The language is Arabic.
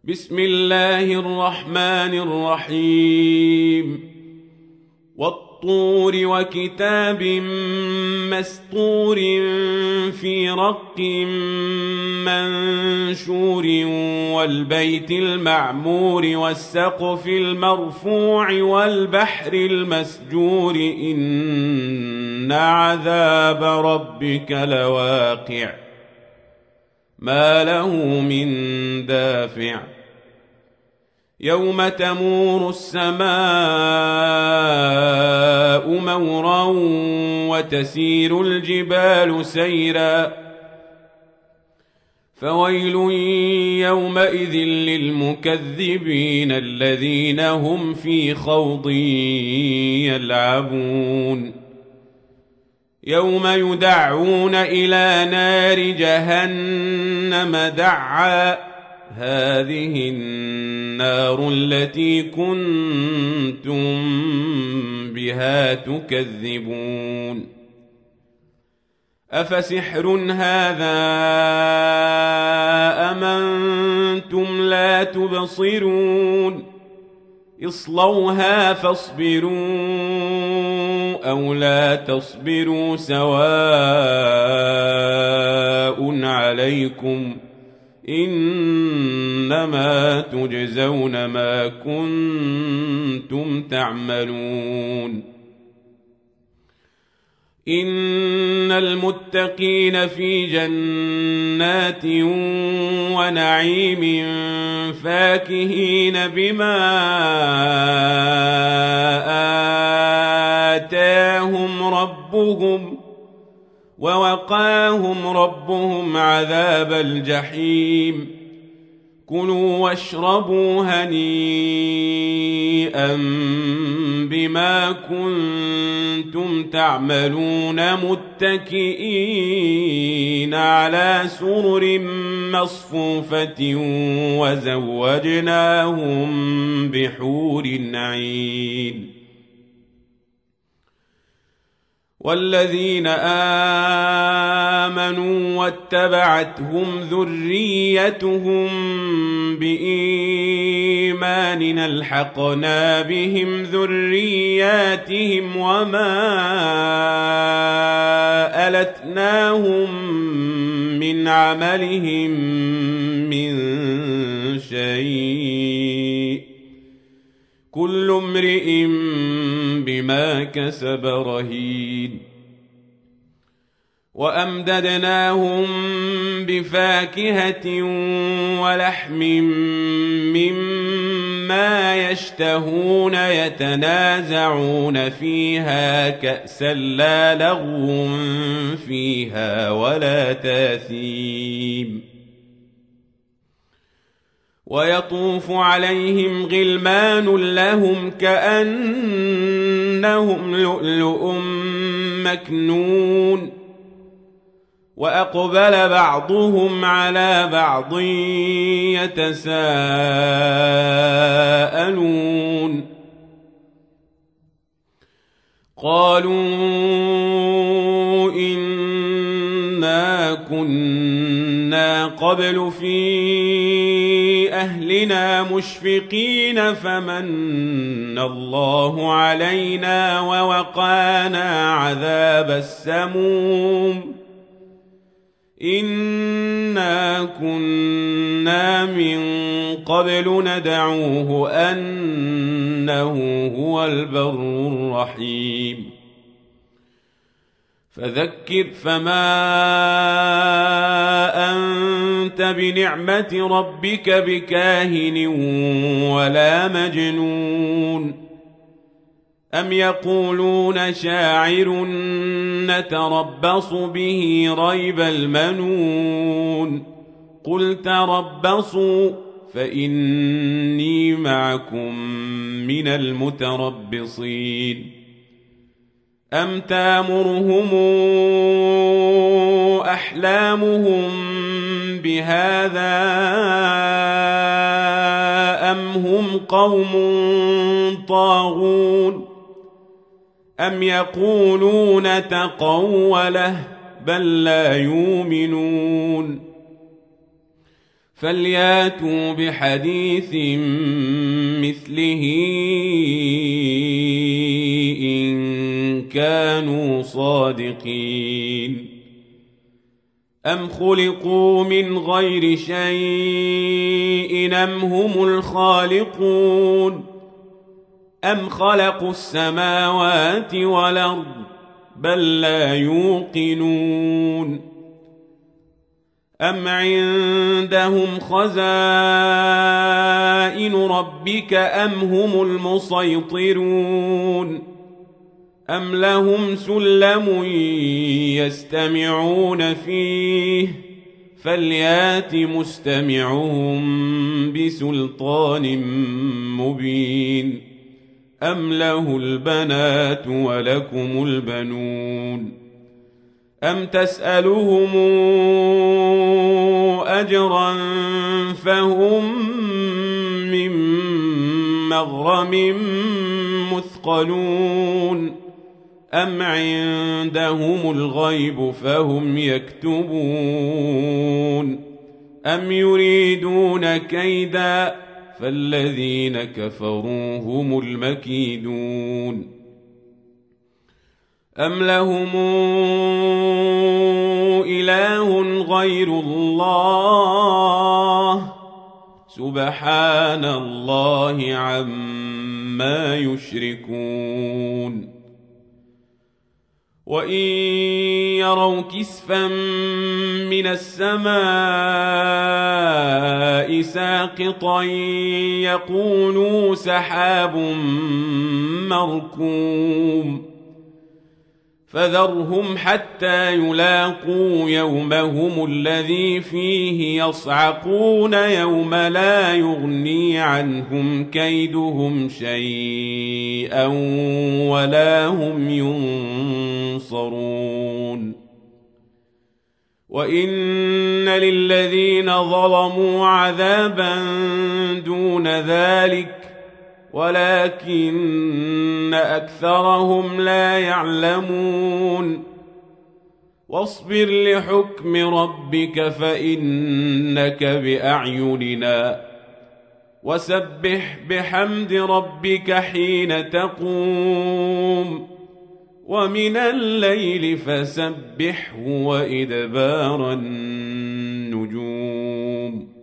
بسم الله الرحمن الرحيم والطور وكتاب مسطور في رق منشور والبيت المعمور والسقف المرفوع والبحر المسجور إن عذاب ربك لواقع ما له من دافع يوم تمور السماء مورا وتسير الجبال سيرا فويل يومئذ للمكذبين الذين هم في خوض يلعبون يوم يدعون إلى نار جهنم دعا هذه النار التي كنتم بها تكذبون أفسحر هذا أم أنتم لا تبصرون اصلوها فاصبروا أو لا تصبروا سواء عليكم إنما تجزون ما كنتم تعملون إن المتقين في جنات ونعيم فاكهين بما آتاهم ربهم ووقاهم ربهم عذاب الجحيم كلوا واشربوا هنيئا بما كنتم تعملون متكئين على سرر مصفوفة وزوجناهم بحور عين والذين آمنوا واتبعتهم ذريتهم بإيمان ألحقنا بهم ذرياتهم وما ألتناهم من عملهم من شيء كل امرئ بما كسب رهين وأمددناهم بفاكهة ولحم مما يشتهون يتنازعون فيها كأسا لا لغو فيها ولا تاثيم ويطوف عليهم غلمان لهم كأنهم لؤلؤ مكنون وأقبل بعضهم على بعض يتساءلون قالوا إنا كنا قبل في أهلنا مشفقين فمن الله علينا ووقانا عذاب السموم إنا كنا من قبل ندعوه أنه هو البر الرحيم فذكر فما أنت بنعمة ربك بكاهن ولا مجنون أم يقولون شاعر نتربص به ريب المنون قل تربصوا فإني معكم من المتربصين أم تامرهم أحلامهم بهذا أم هم قوم طاغون أم يقولون تقوله بل لا يؤمنون فلياتوا بحديث مثله إن كانوا صادقين أم خلقوا من غير شيء أم هم الخالقون أم خلقوا السماوات والأرض بل لا يوقنون أم عندهم خزائن ربك أم هم المسيطرون أم لهم سلم يستمعون فيه فليات مستمعهم بسلطان مبين أم له البنات ولكم البنون أم تسألهم أجرا فهم من مغرم مثقلون أم عندهم الغيب فهم يكتبون أم يريدون كيدا فالذين كفروا هم المكيدون أم لهم إله غير الله سبحان الله عما يشركون وإن يروا كسفا من السماء ساقطا يقولوا سحاب مركوم فذرهم حتى يلاقوا يومهم الذي فيه يصعقون يوم لا يغني عنهم كيدهم شيئا ولا هم ينصرون وإن للذين ظلموا عذابا دون ذلك ولكن أكثرهم لا يعلمون واصبر لحكم ربك فإنك بأعيننا وسبح بحمد ربك حين تقوم ومن الليل فسبحه وإدبار النجوم